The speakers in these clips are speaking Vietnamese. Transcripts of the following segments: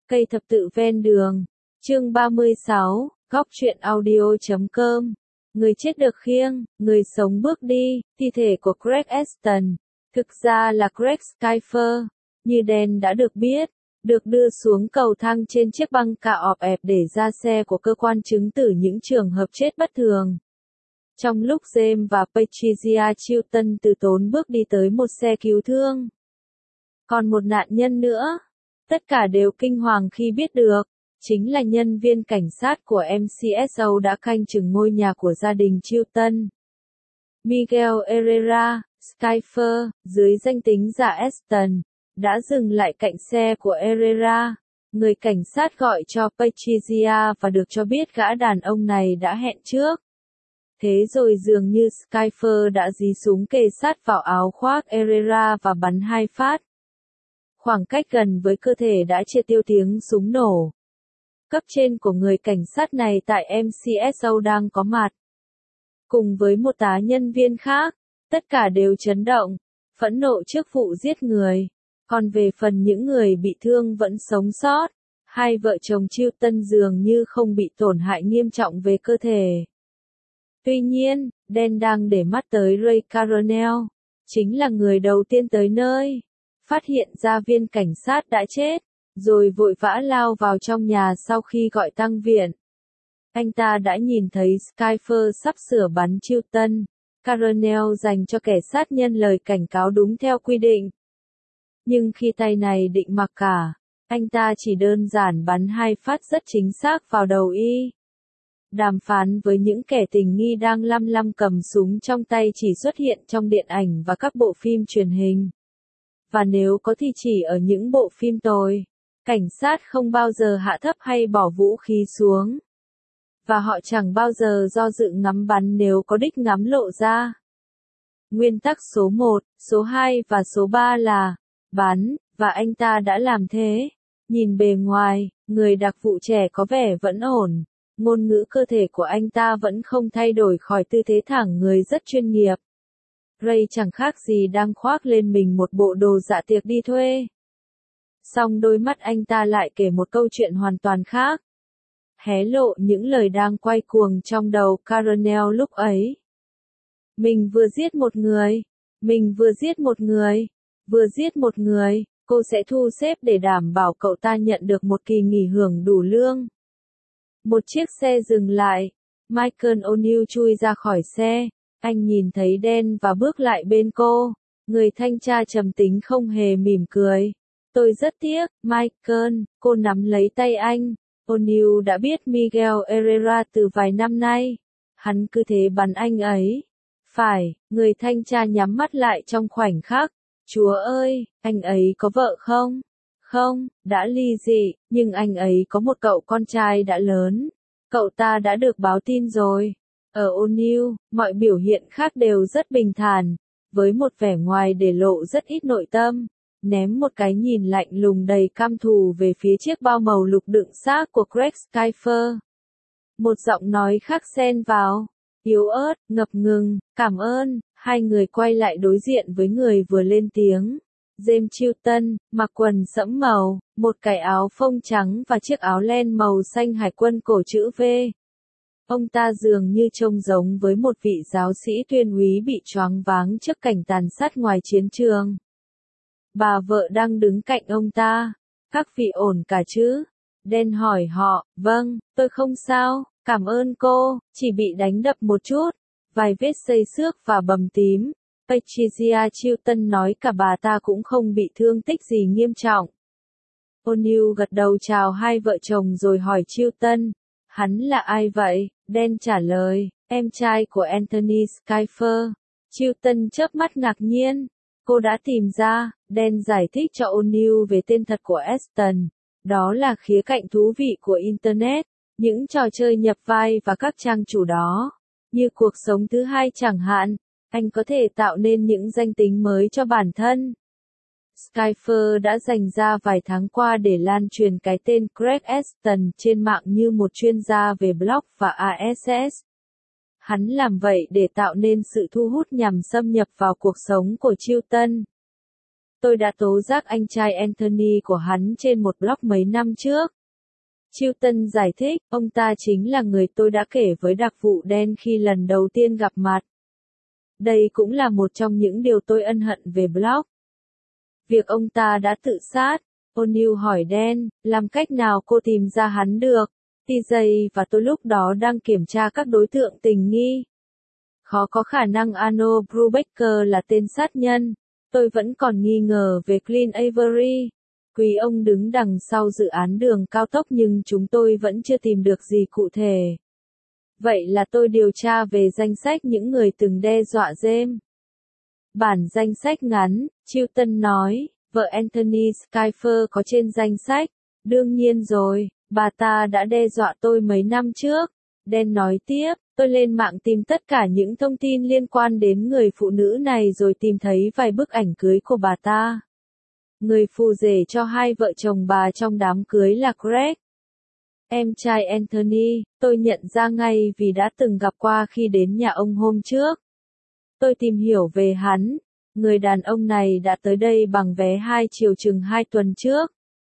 Cây thập tự ven đường. Chương 36, góc truyện audio.com. Người chết được khiêng, người sống bước đi, thi thể của Greg Easton. Thực ra là Greg Skyfer, như Dan đã được biết, được đưa xuống cầu thang trên chiếc băng cạ ọp ẹp để ra xe của cơ quan chứng tử những trường hợp chết bất thường. Trong lúc James và Patricia Chilton từ tốn bước đi tới một xe cứu thương. Còn một nạn nhân nữa. Tất cả đều kinh hoàng khi biết được, chính là nhân viên cảnh sát của MCSO đã canh chừng ngôi nhà của gia đình Chilton. Miguel Herrera, Skyfer, dưới danh tính giả Easton, đã dừng lại cạnh xe của Herrera. Người cảnh sát gọi cho Patricia và được cho biết gã đàn ông này đã hẹn trước. Thế rồi dường như Skyfer đã dí súng kề sát vào áo khoác Herrera và bắn 2 phát. Khoảng cách gần với cơ thể đã triệt tiêu tiếng súng nổ. Cấp trên của người cảnh sát này tại MCSO đang có mặt. Cùng với một tá nhân viên khác, tất cả đều chấn động, phẫn nộ trước vụ giết người. Còn về phần những người bị thương vẫn sống sót, hai vợ chồng Chilton dường như không bị tổn hại nghiêm trọng về cơ thể. Tuy nhiên, Dan đang để mắt tới Ray Coronel, chính là người đầu tiên tới nơi, phát hiện ra viên cảnh sát đã chết, rồi vội vã lao vào trong nhà sau khi gọi tăng viện. Anh ta đã nhìn thấy Skyfer sắp sửa bắn Chilton. Coronel dành cho kẻ sát nhân lời cảnh cáo đúng theo quy định. Nhưng khi tay này định mặc cả, anh ta chỉ đơn giản bắn 2 phát rất chính xác vào đầu y. Đàm phán với những kẻ tình nghi đang lăm cầm súng trong tay chỉ xuất hiện trong điện ảnh và các bộ phim truyền hình. Và nếu có thì chỉ ở những bộ phim tồi. Cảnh sát không bao giờ hạ thấp hay bỏ vũ khí xuống. Và họ chẳng bao giờ do dự ngắm bắn nếu có đích ngắm lộ ra. Nguyên tắc số 1, số 2 và số 3 là bắn, và anh ta đã làm thế. Nhìn bề ngoài, người đặc vụ trẻ có vẻ vẫn ổn. Ngôn ngữ cơ thể của anh ta vẫn không thay đổi khỏi tư thế thẳng người rất chuyên nghiệp. Ray chẳng khác gì đang khoác lên mình một bộ đồ dạ tiệc đi thuê. Song đôi mắt anh ta lại kể một câu chuyện hoàn toàn khác. Hé lộ những lời đang quay cuồng trong đầu Coronel lúc ấy. Mình vừa giết một người. Mình vừa giết một người. Vừa giết một người. Cô sẽ thu xếp để đảm bảo cậu ta nhận được một kỳ nghỉ hưởng đủ lương. Một chiếc xe dừng lại. Michael O'Neill chui ra khỏi xe. Anh nhìn thấy Dan và bước lại bên cô. Người thanh tra trầm tính không hề mỉm cười. Tôi rất tiếc, Michael, cô nắm lấy tay anh. O'Neill đã biết Miguel Herrera từ vài năm nay. Hắn cứ thế bắn anh ấy. Phải, người thanh tra nhắm mắt lại trong khoảnh khắc. Chúa ơi, anh ấy có vợ không? Không, đã ly dị, nhưng anh ấy có một cậu con trai đã lớn. Cậu ta đã được báo tin rồi. Ở O'Neill, mọi biểu hiện khác đều rất bình thản, với một vẻ ngoài để lộ rất ít nội tâm. Ném một cái nhìn lạnh lùng đầy căm thù về phía chiếc bao màu lục đựng xác của Greg Skyfer. Một giọng nói khác xen vào, yếu ớt, ngập ngừng, cảm ơn. Hai người quay lại đối diện với người vừa lên tiếng. James Chilton, mặc quần sẫm màu, một cái áo phông trắng và chiếc áo len màu xanh hải quân cổ chữ V. Ông ta dường như trông giống với một vị giáo sĩ tuyên úy bị choáng váng trước cảnh tàn sát ngoài chiến trường. Bà vợ đang đứng cạnh ông ta. Các vị ổn cả chứ? Dan hỏi họ. Vâng, tôi không sao, cảm ơn cô, chỉ bị đánh đập một chút, vài vết xây xước và bầm tím. Patricia Chilton nói cả bà ta cũng không bị thương tích gì nghiêm trọng. O'Neill gật đầu chào hai vợ chồng rồi hỏi Chilton. Hắn là ai vậy? Dan trả lời, em trai của Anthony Skyfer. Chilton chớp mắt ngạc nhiên. Cô đã tìm ra. Dan giải thích cho O'Neill về tên thật của Easton. Đó là khía cạnh thú vị của Internet, những trò chơi nhập vai và các trang chủ đó. Như cuộc sống thứ hai chẳng hạn, anh có thể tạo nên những danh tính mới cho bản thân. Skyfer đã dành ra vài tháng qua để lan truyền cái tên Greg Easton trên mạng như một chuyên gia về blog và ASS. Hắn làm vậy để tạo nên sự thu hút nhằm xâm nhập vào cuộc sống của Chilton. Tôi đã tố giác anh trai Anthony của hắn trên một blog mấy năm trước. Chilton giải thích, ông ta chính là người tôi đã kể với đặc vụ đen khi lần đầu tiên gặp mặt. Đây cũng là một trong những điều tôi ân hận về blog. Việc ông ta đã tự sát. O'Neill hỏi Dan, làm cách nào cô tìm ra hắn được? TJ và tôi lúc đó đang kiểm tra các đối tượng tình nghi. Khó có khả năng Arnold Brubaker là tên sát nhân. Tôi vẫn còn nghi ngờ về Clint Avery. Quý ông đứng đằng sau dự án đường cao tốc nhưng chúng tôi vẫn chưa tìm được gì cụ thể. Vậy là tôi điều tra về danh sách những người từng đe dọa James. Bản danh sách ngắn, Chilton nói, vợ Anthony Skyfer có trên danh sách. Đương nhiên rồi, bà ta đã đe dọa tôi mấy năm trước. Dan nói tiếp, tôi lên mạng tìm tất cả những thông tin liên quan đến người phụ nữ này rồi tìm thấy vài bức ảnh cưới của bà ta. Người phù rể cho hai vợ chồng bà trong đám cưới là Greg. Em trai Anthony, tôi nhận ra ngay vì đã từng gặp qua khi đến nhà ông hôm trước. Tôi tìm hiểu về hắn. Người đàn ông này đã tới đây bằng vé 2 chiều chừng 2 tuần trước.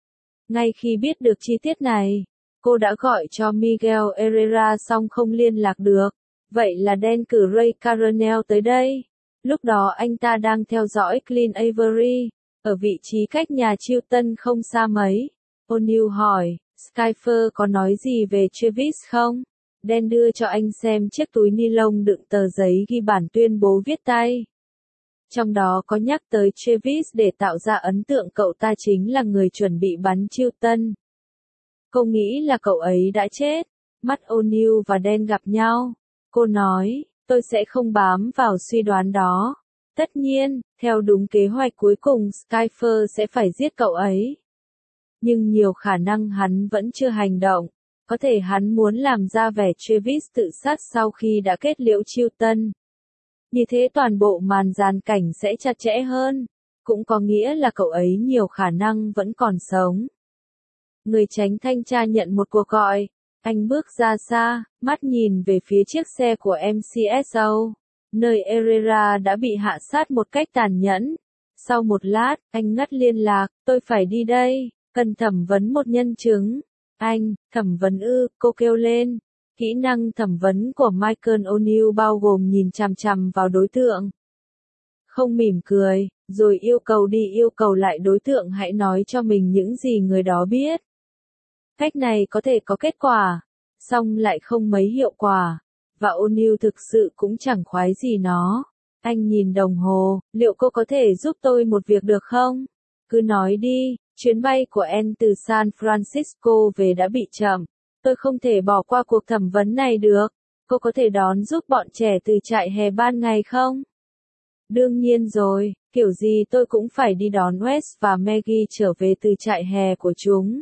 Ngay khi biết được chi tiết này, cô đã gọi cho Miguel Herrera song không liên lạc được. Vậy là Dan cử Ray Caronel tới đây. Lúc đó anh ta đang theo dõi Clint Avery, ở vị trí cách nhà Chilton không xa mấy. O'Neill hỏi, Skyfer có nói gì về Travis không? Dan đưa cho anh xem chiếc túi ni lông đựng tờ giấy ghi bản tuyên bố viết tay. Trong đó có nhắc tới Travis để tạo ra ấn tượng cậu ta chính là người chuẩn bị bắn Chilton. Cô nghĩ là cậu ấy đã chết. Mắt O'Neill và Dan gặp nhau. Cô nói, tôi sẽ không bám vào suy đoán đó. Tất nhiên, theo đúng kế hoạch cuối cùng Skyfer sẽ phải giết cậu ấy. Nhưng nhiều khả năng hắn vẫn chưa hành động. Có thể hắn muốn làm ra vẻ Travis tự sát sau khi đã kết liễu Chilton. Như thế toàn bộ màn dàn cảnh sẽ chặt chẽ hơn. Cũng có nghĩa là cậu ấy nhiều khả năng vẫn còn sống. Người tránh thanh tra nhận một cuộc gọi. Anh bước ra xa, mắt nhìn về phía chiếc xe của MCSO, nơi Herrera đã bị hạ sát một cách tàn nhẫn. Sau một lát, anh ngắt liên lạc, tôi phải đi đây, cần thẩm vấn một nhân chứng. Anh, thẩm vấn ư, cô kêu lên. Kỹ năng thẩm vấn của Michael O'Neill bao gồm nhìn chằm chằm vào đối tượng. Không mỉm cười, rồi yêu cầu lại đối tượng hãy nói cho mình những gì người đó biết. Cách này có thể có kết quả, song lại không mấy hiệu quả, và O'Neill thực sự cũng chẳng khoái gì nó. Anh nhìn đồng hồ, liệu cô có thể giúp tôi một việc được không? Cứ nói đi, chuyến bay của Anne từ San Francisco về đã bị chậm. Tôi không thể bỏ qua cuộc thẩm vấn này được. Cô có thể đón giúp bọn trẻ từ trại hè ban ngày không? Đương nhiên rồi, kiểu gì tôi cũng phải đi đón Wes và Maggie trở về từ trại hè của chúng.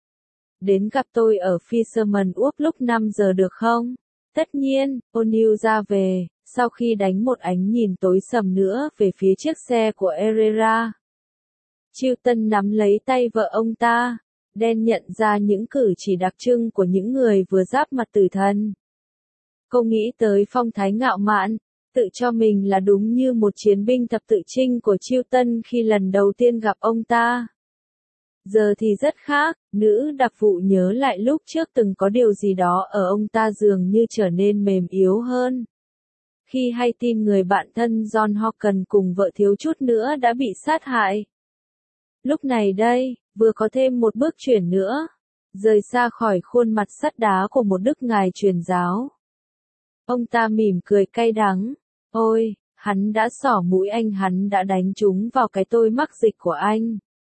Đến gặp tôi ở Fisherman Wharf lúc 5 giờ được không? Tất nhiên, O'Neill ra về, sau khi đánh một ánh nhìn tối sầm nữa về phía chiếc xe của Herrera. Chilton nắm lấy tay vợ ông ta. Dan nhận ra những cử chỉ đặc trưng của những người vừa giáp mặt tử thần. Cô nghĩ tới phong thái ngạo mạn, tự cho mình là đúng như một chiến binh thập tự chinh của Chilton khi lần đầu tiên gặp ông ta. Giờ thì rất khác, nữ đặc vụ nhớ lại lúc trước từng có điều gì đó ở ông ta dường như trở nên mềm yếu hơn. Khi hay tin người bạn thân John Hawken cùng vợ thiếu chút nữa đã bị sát hại. Lúc này đây, vừa có thêm một bước chuyển nữa, rời xa khỏi khuôn mặt sắt đá của một đức ngài truyền giáo. Ông ta mỉm cười cay đắng, ôi, hắn đã xỏ mũi anh, hắn đã đánh trúng vào cái tôi mắc dịch của anh.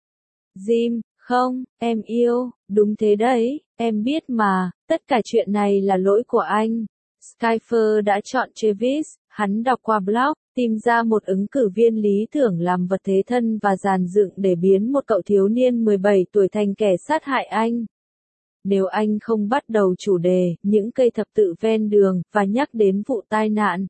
Jim, không, em yêu, đúng thế đấy, em biết mà, tất cả chuyện này là lỗi của anh. Skyfer đã chọn Travis, hắn đọc qua blog, tìm ra một ứng cử viên lý tưởng làm vật thế thân và dàn dựng để biến một cậu thiếu niên 17 tuổi thành kẻ sát hại anh. Nếu anh không bắt đầu chủ đề, những cây thập tự ven đường, và nhắc đến vụ tai nạn,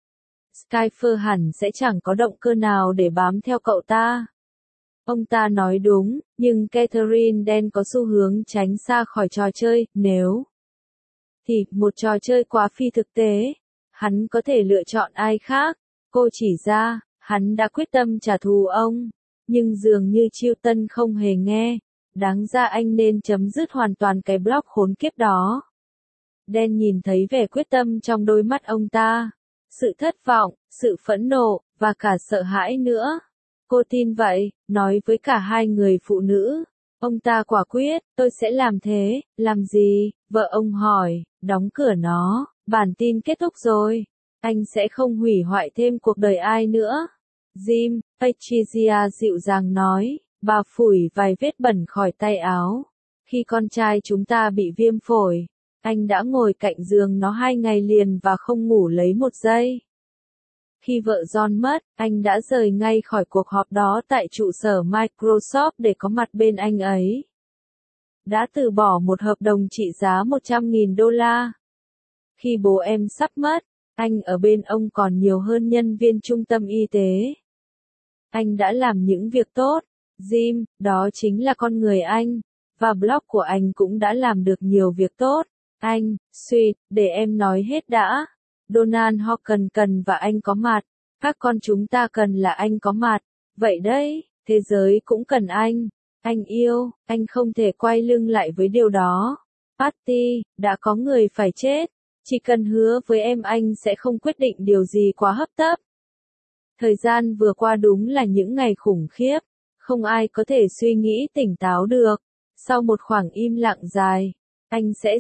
Skyfer hẳn sẽ chẳng có động cơ nào để bám theo cậu ta. Ông ta nói đúng, nhưng Catherine Dan có xu hướng tránh xa khỏi trò chơi, nếu thì một trò chơi quá phi thực tế, hắn có thể lựa chọn ai khác. Cô chỉ ra, hắn đã quyết tâm trả thù ông. Nhưng dường như Chilton không hề nghe. Đáng ra anh nên chấm dứt hoàn toàn cái blog khốn kiếp đó. Dan nhìn thấy vẻ quyết tâm trong đôi mắt ông ta. Sự thất vọng, sự phẫn nộ, và cả sợ hãi nữa. Cô tin vậy, nói với cả hai người phụ nữ. Ông ta quả quyết, tôi sẽ làm thế, làm gì? Vợ ông hỏi, đóng cửa nó, bản tin kết thúc rồi. Anh sẽ không hủy hoại thêm cuộc đời ai nữa. Jim, Patricia dịu dàng nói, bà phủi vài vết bẩn khỏi tay áo. Khi con trai chúng ta bị viêm phổi, anh đã ngồi cạnh giường nó 2 ngày liền và không ngủ lấy một giây. Khi vợ John mất, anh đã rời ngay khỏi cuộc họp đó tại trụ sở Microsoft để có mặt bên anh ấy. Đã từ bỏ một hợp đồng trị giá 100.000 đô la. Khi bố em sắp mất, anh ở bên ông còn nhiều hơn nhân viên trung tâm y tế. Anh đã làm những việc tốt, Jim, đó chính là con người anh, và blog của anh cũng đã làm được nhiều việc tốt. Anh, Sweet, để em nói hết đã. Donald Hawkins cần và anh có mặt. Các con chúng ta cần là anh có mặt. Vậy đấy, thế giới cũng cần anh. Anh yêu, anh không thể quay lưng lại với điều đó. Patty, đã có người phải chết. Chỉ cần hứa với em anh sẽ không quyết định điều gì quá hấp tấp. Thời gian vừa qua đúng là những ngày khủng khiếp. Không ai có thể suy nghĩ tỉnh táo được. Sau một khoảng im lặng dài, anh sẽ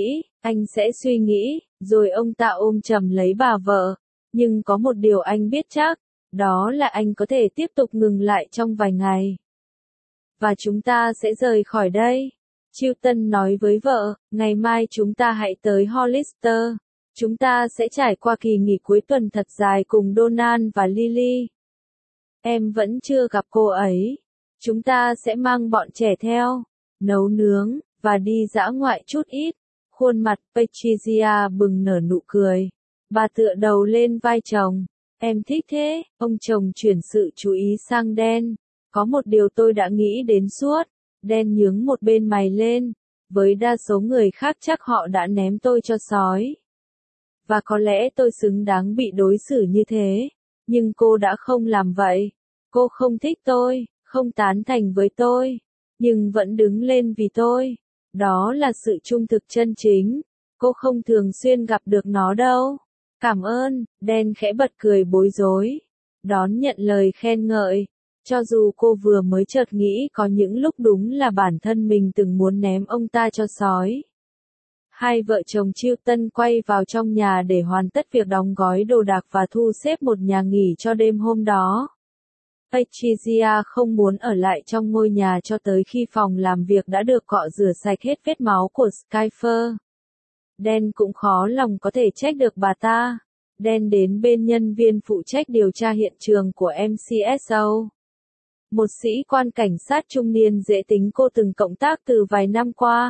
suy nghĩ, rồi ông ta ôm chầm lấy bà vợ. Nhưng có một điều anh biết chắc, đó là anh có thể tiếp tục ngừng lại trong vài ngày. Và chúng ta sẽ rời khỏi đây. Chilton nói với vợ, ngày mai chúng ta hãy tới Hollister. Chúng ta sẽ trải qua kỳ nghỉ cuối tuần thật dài cùng Donald và Lily. Em vẫn chưa gặp cô ấy. Chúng ta sẽ mang bọn trẻ theo, nấu nướng, và đi dã ngoại chút ít. Khuôn mặt Patricia bừng nở nụ cười. Bà tựa đầu lên vai chồng. Em thích thế, ông chồng chuyển sự chú ý sang Dan. Có một điều tôi đã nghĩ đến suốt. Dan nhướng một bên mày lên. Với đa số người khác chắc họ đã ném tôi cho sói. Và có lẽ tôi xứng đáng bị đối xử như thế. Nhưng cô đã không làm vậy. Cô không thích tôi, không tán thành với tôi. Nhưng vẫn đứng lên vì tôi. Đó là sự trung thực chân chính. Cô không thường xuyên gặp được nó đâu. Cảm ơn, Dan khẽ bật cười bối rối. Đón nhận lời khen ngợi. Cho dù cô vừa mới chợt nghĩ có những lúc đúng là bản thân mình từng muốn ném ông ta cho sói. Hai vợ chồng Chilton quay vào trong nhà để hoàn tất việc đóng gói đồ đạc và thu xếp một nhà nghỉ cho đêm hôm đó. Patricia không muốn ở lại trong ngôi nhà cho tới khi phòng làm việc đã được cọ rửa sạch hết vết máu của Skyfer. Dan cũng khó lòng có thể trách được bà ta. Dan đến bên nhân viên phụ trách điều tra hiện trường của MCSO. Một sĩ quan cảnh sát trung niên dễ tính cô từng cộng tác từ vài năm qua.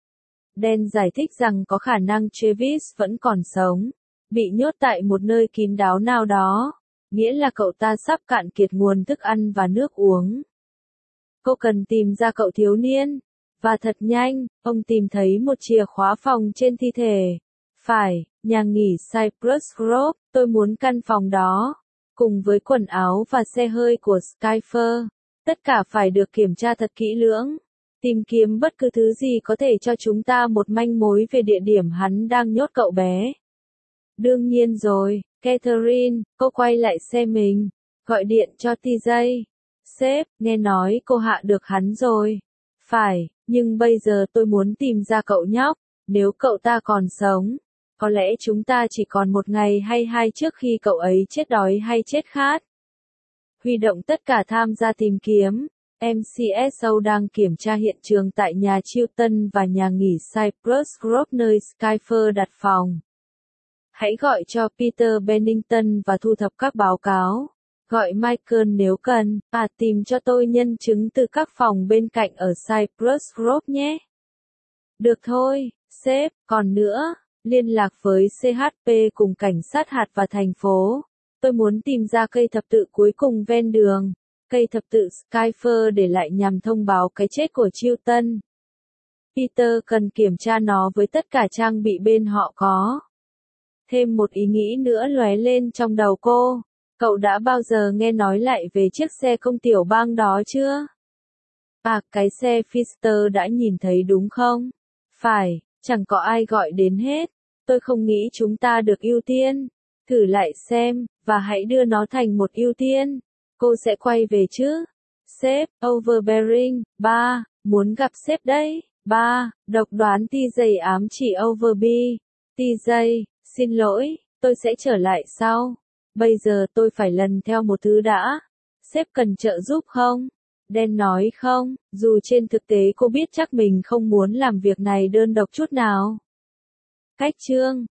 Dan giải thích rằng có khả năng Travis vẫn còn sống, bị nhốt tại một nơi kín đáo nào đó, nghĩa là cậu ta sắp cạn kiệt nguồn thức ăn và nước uống. Cô cần tìm ra cậu thiếu niên. Và thật nhanh, ông tìm thấy một chìa khóa phòng trên thi thể. Phải, nhà nghỉ Cypress Grove, tôi muốn căn phòng đó. Cùng với quần áo và xe hơi của Skyfer. Tất cả phải được kiểm tra thật kỹ lưỡng. Tìm kiếm bất cứ thứ gì có thể cho chúng ta một manh mối về địa điểm hắn đang nhốt cậu bé. Đương nhiên rồi, Catherine, cô quay lại xe mình. Gọi điện cho TJ. Sếp, nghe nói cô hạ được hắn rồi. Phải, nhưng bây giờ tôi muốn tìm ra cậu nhóc. Nếu cậu ta còn sống, có lẽ chúng ta chỉ còn một ngày hay hai trước khi cậu ấy chết đói hay chết khát. Huy động tất cả tham gia tìm kiếm. MCSO đang kiểm tra hiện trường tại nhà Chilton và nhà nghỉ Cypress Grove nơi Skyfer đặt phòng. Hãy gọi cho Peter Bennington và thu thập các báo cáo. Gọi Michael nếu cần, tìm cho tôi nhân chứng từ các phòng bên cạnh ở Cypress Grove nhé. Được thôi, sếp, còn nữa, liên lạc với CHP cùng cảnh sát hạt và thành phố. Tôi muốn tìm ra cây thập tự cuối cùng ven đường. Cây thập tự Skyfer để lại nhằm thông báo cái chết của Chilton. Peter cần kiểm tra nó với tất cả trang bị bên họ có. Thêm một ý nghĩ nữa lóe lên trong đầu cô. Cậu đã bao giờ nghe nói lại về chiếc xe công tiểu bang đó chưa? À, cái xe Fister đã nhìn thấy đúng không? Phải, chẳng có ai gọi đến hết. Tôi không nghĩ chúng ta được ưu tiên. Thử lại xem, và hãy đưa nó thành một ưu tiên. Cô sẽ quay về chứ? Sếp, overbearing, 3, muốn gặp sếp đấy. 3, độc đoán TJ ám chỉ overbe. TJ, xin lỗi, tôi sẽ trở lại sau. Bây giờ tôi phải lần theo một thứ đã. Sếp cần trợ giúp không? Dan nói không, dù trên thực tế cô biết chắc mình không muốn làm việc này đơn độc chút nào. Cách chương